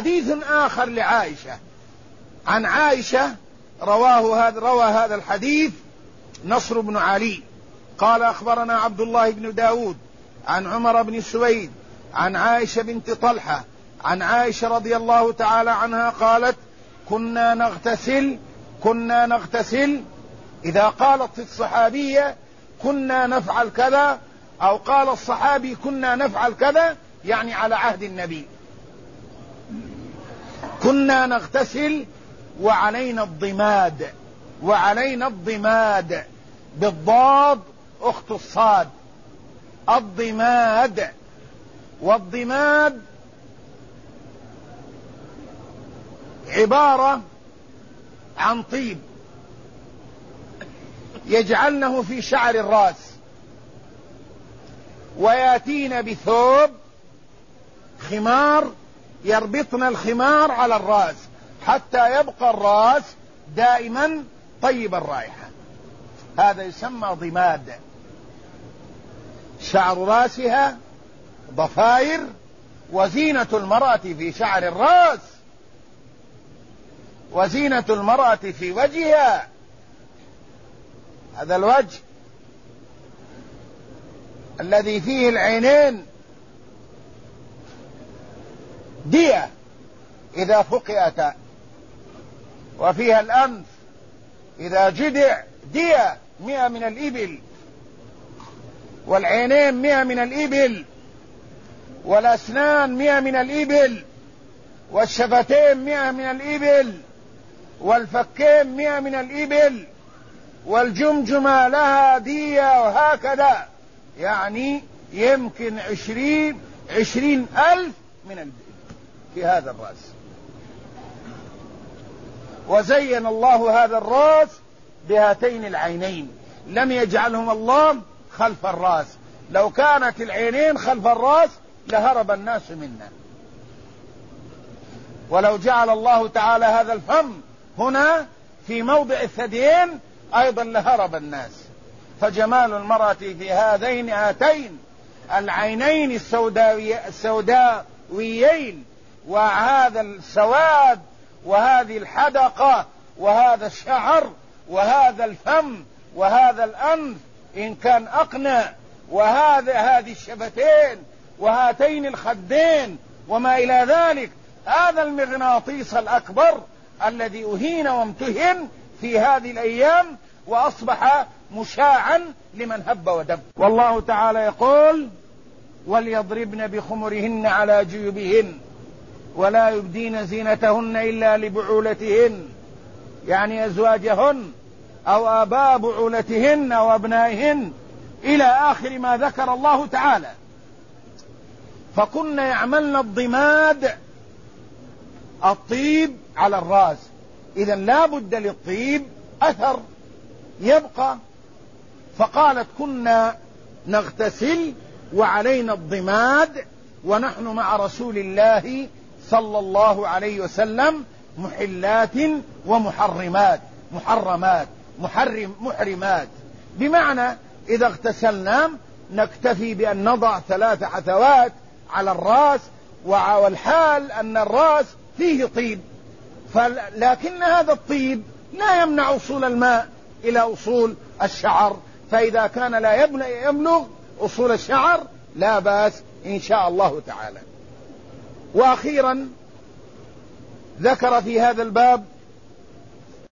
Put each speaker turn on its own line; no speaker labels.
حديث آخر لعائشة، عن عائشة روى هذا الحديث نصر بن علي قال أخبرنا عبد الله بن داود عن عمر بن سويد عن عائشة بنت طلحة عن عائشة رضي الله تعالى عنها قالت كنا نغتسل إذا قالت الصحابية كنا نفعل كذا، أو قال الصحابي كنا نفعل كذا، يعني على عهد النبي. كنا نغتسل وعلينا الضماد بالضاد أخت الصاد، الضماد. والضماد عبارة عن طيب يجعلنه في شعر الرأس، وياتين بثوب خمار يربطن الخمار على الرأس حتى يبقى الرأس دائما طيب الرائحة، هذا يسمى ضماد. شعر رأسها ضفائر، وزينة المرأة في شعر الرأس، وزينة المرأة في وجهها، هذا الوجه الذي فيه العينين دية إذا فقئتا، وفيها الأنف إذا جدع دية 100 من الإبل، والعينين 100 من الإبل، والأسنان 100 من الإبل، والشفتين 100 من الإبل، والفكين 100 من الإبل، والجمجمة لها دية، وهكذا، يعني يمكن 20,000 من الإبل في هذا الرأس. وزين الله هذا الرأس بهاتين العينين، لم يجعلهم الله خلف الرأس، لو كانت العينين خلف الرأس لهرب الناس منا، ولو جعل الله تعالى هذا الفم هنا في موضع الثديين أيضا لهرب الناس. فجمال المرأة في هاتين العينين السوداويين، وهذا السواد، وهذه الحدقة، وهذا الشعر، وهذا الفم، وهذا الأنف إن كان أقنع، هذه الشفتين، وهاتين الخدين، وما إلى ذلك. هذا المغناطيس الأكبر الذي أهين وامتهن في هذه الأيام، وأصبح مشاعا لمن هب ودب. والله تعالى يقول: وليضربن بخمرهن على جيوبهن ولا يبدين زينتهن إلا لبعولتهن، يعني أزواجهن أو آباء بعولتهن وأبنائهن، إلى آخر ما ذكر الله تعالى. فكنا يعملن الضماد، الطيب على الرأس، إذا لا بد للطيب أثر يبقى. فقالت: كنا نغتسل وعلينا الضماد ونحن مع رسول الله صلى الله عليه وسلم محلات ومحرمات، محرمات، بمعنى إذا اغتسلنا نكتفي بأن نضع 3 حثوات على الرأس، والحال أن الرأس فيه طيب، لكن هذا الطيب لا يمنع وصول الماء إلى أصول الشعر، فإذا كان لا يبلغ أصول الشعر لا بأس إن شاء الله تعالى. وأخيرا ذكر في هذا الباب